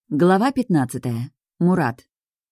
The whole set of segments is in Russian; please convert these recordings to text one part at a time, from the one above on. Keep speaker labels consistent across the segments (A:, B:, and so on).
A: Глава 15. Мурат.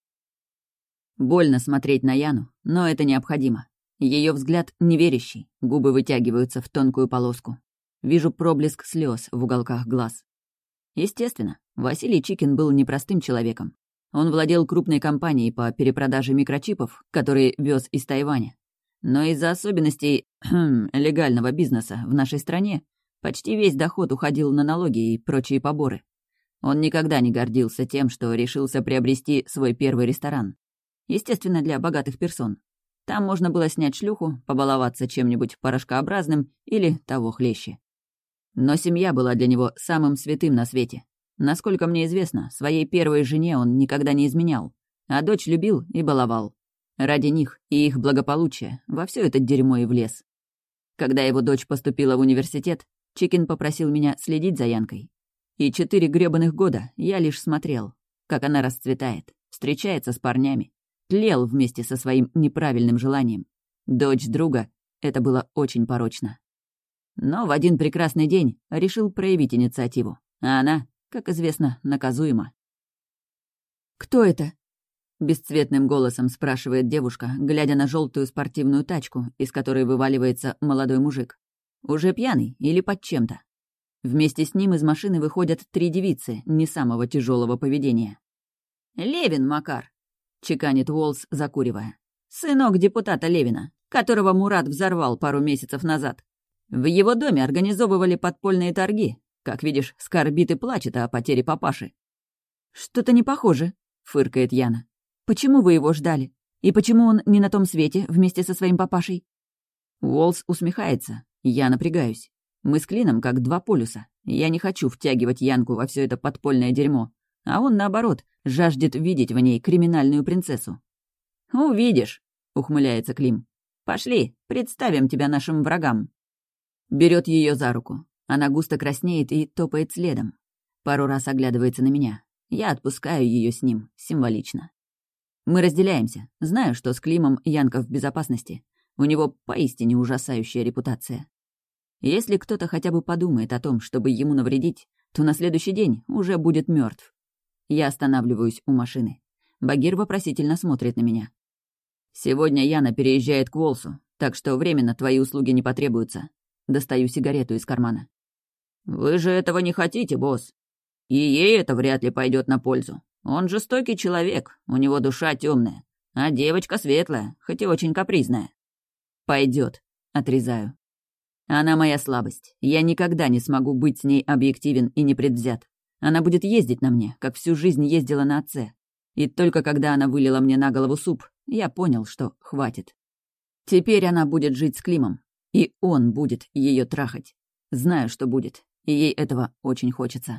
A: Больно смотреть на Яну, но это необходимо. Ее взгляд неверящий, губы вытягиваются в тонкую полоску. Вижу проблеск слез в уголках глаз. Естественно, Василий Чикин был непростым человеком. Он владел крупной компанией по перепродаже микрочипов, которые вез из Тайваня. Но из-за особенностей легального бизнеса в нашей стране почти весь доход уходил на налоги и прочие поборы. Он никогда не гордился тем, что решился приобрести свой первый ресторан. Естественно, для богатых персон. Там можно было снять шлюху, побаловаться чем-нибудь порошкообразным или того хлеще. Но семья была для него самым святым на свете. Насколько мне известно, своей первой жене он никогда не изменял, а дочь любил и баловал. Ради них и их благополучия во все это дерьмо и влез. Когда его дочь поступила в университет, Чикин попросил меня следить за Янкой. И 4 грёбаных года я лишь смотрел, как она расцветает, встречается с парнями, тлел вместе со своим неправильным желанием. Дочь друга — это было очень порочно. Но в один прекрасный день решил проявить инициативу, а она, как известно, наказуема. «Кто это?» — бесцветным голосом спрашивает девушка, глядя на желтую спортивную тачку, из которой вываливается молодой мужик. Уже пьяный или под чем-то. Вместе с ним из машины выходят 3 девицы не самого тяжелого поведения. «Левин Макар», — чеканит Уолс, закуривая. «Сынок депутата Левина, которого Мурат взорвал пару месяцев назад. В его доме организовывали подпольные торги. Как видишь, скорбит и плачет о потере папаши». «Что-то не похоже», — фыркает Яна. «Почему вы его ждали? И почему он не на том свете вместе со своим папашей?» Уолс усмехается. Я напрягаюсь. Мы с Клином как 2 полюса. Я не хочу втягивать Янку во все это подпольное дерьмо. А он, наоборот, жаждет видеть в ней криминальную принцессу. «Увидишь», — ухмыляется Клим. «Пошли, представим тебя нашим врагам». Берет ее за руку. Она густо краснеет и топает следом. Пару раз оглядывается на меня. Я отпускаю ее с ним, символично. Мы разделяемся. Знаю, что с Климом Янка в безопасности. У него поистине ужасающая репутация. Если кто-то хотя бы подумает о том, чтобы ему навредить, то на следующий день уже будет мертв. Я останавливаюсь у машины. Багир вопросительно смотрит на меня. «Сегодня Яна переезжает к Волсу, так что временно твои услуги не потребуются». Достаю сигарету из кармана. «Вы же этого не хотите, босс. И ей это вряд ли пойдет на пользу. Он жестокий человек, у него душа темная, а девочка светлая, хоть и очень капризная». «Пойдет», — отрезаю. Она моя слабость. Я никогда не смогу быть с ней объективен и непредвзят. Она будет ездить на мне, как всю жизнь ездила на отце. И только когда она вылила мне на голову суп, я понял, что хватит. Теперь она будет жить с Климом, и он будет ее трахать. Знаю, что будет, и ей этого очень хочется.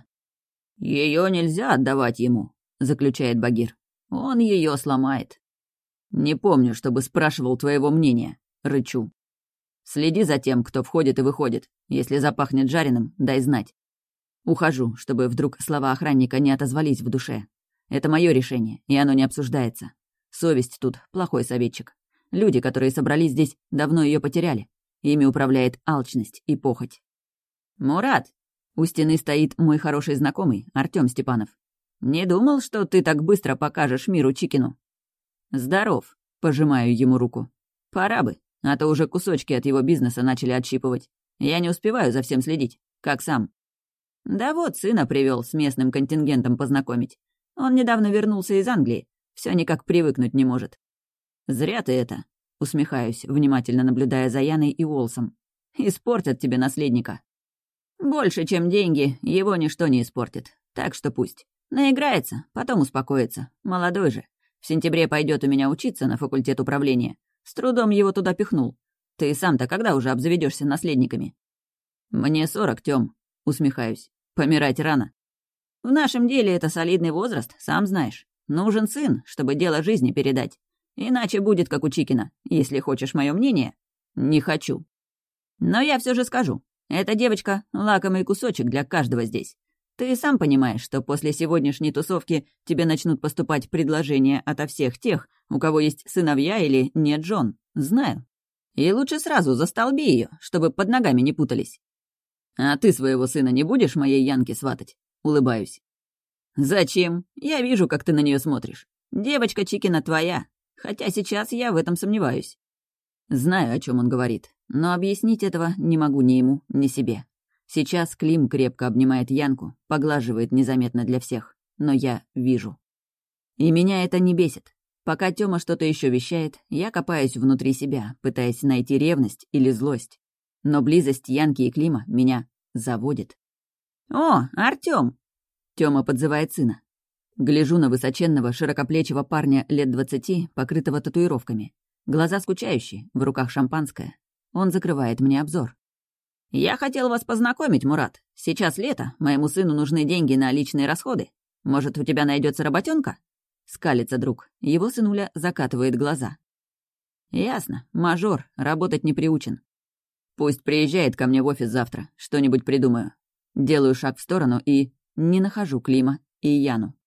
A: «Ее нельзя отдавать ему», — заключает Багир. «Он ее сломает». «Не помню, чтобы спрашивал твоего мнения», — рычу. «Следи за тем, кто входит и выходит. Если запахнет жареным, дай знать». Ухожу, чтобы вдруг слова охранника не отозвались в душе. Это мое решение, и оно не обсуждается. Совесть тут плохой советчик. Люди, которые собрались здесь, давно ее потеряли. Ими управляет алчность и похоть. «Мурат!» У стены стоит мой хороший знакомый, Артём Степанов. «Не думал, что ты так быстро покажешь миру Чикину?» «Здоров», — пожимаю ему руку. «Пора бы. А то уже кусочки от его бизнеса начали отщипывать. Я не успеваю за всем следить. Как сам?» «Да вот, сына привел с местным контингентом познакомить. Он недавно вернулся из Англии. Все никак привыкнуть не может». «Зря ты это», — усмехаюсь, внимательно наблюдая за Яной и Уолсом. «Испортят тебе наследника». «Больше, чем деньги, его ничто не испортит. Так что пусть. Наиграется, потом успокоится. Молодой же. В сентябре пойдет у меня учиться на факультет управления. С трудом его туда пихнул. Ты сам-то когда уже обзаведешься наследниками?» «Мне 40, Тём», — усмехаюсь. «Помирать рано». «В нашем деле это солидный возраст, сам знаешь. Нужен сын, чтобы дело жизни передать. Иначе будет, как у Чикина. Если хочешь мое мнение...» «Не хочу». «Но я все же скажу. Эта девочка — лакомый кусочек для каждого здесь. Ты сам понимаешь, что после сегодняшней тусовки тебе начнут поступать предложения ото всех тех, у кого есть сыновья или нет жен. Знаю. И лучше сразу застолби ее, чтобы под ногами не путались». «А ты своего сына не будешь моей Янке сватать?» Улыбаюсь. «Зачем? Я вижу, как ты на нее смотришь. Девочка Чикина твоя, хотя сейчас я в этом сомневаюсь». Знаю, о чем он говорит, но объяснить этого не могу ни ему, ни себе. Сейчас Клим крепко обнимает Янку, поглаживает незаметно для всех, но я вижу. И меня это не бесит. Пока Тёма что-то еще вещает, я копаюсь внутри себя, пытаясь найти ревность или злость. Но близость Янки и Клима меня заводит. «О, Артём!» — Тёма подзывает сына. Гляжу на высоченного, широкоплечего парня лет 20, покрытого татуировками. Глаза скучающие, в руках шампанское. Он закрывает мне обзор. «Я хотел вас познакомить, Мурат. Сейчас лето, моему сыну нужны деньги на личные расходы. Может, у тебя найдется работенка?» Скалится друг. Его сынуля закатывает глаза. «Ясно. Мажор. Работать не приучен. Пусть приезжает ко мне в офис завтра. Что-нибудь придумаю». Делаю шаг в сторону и не нахожу Клима и Яну.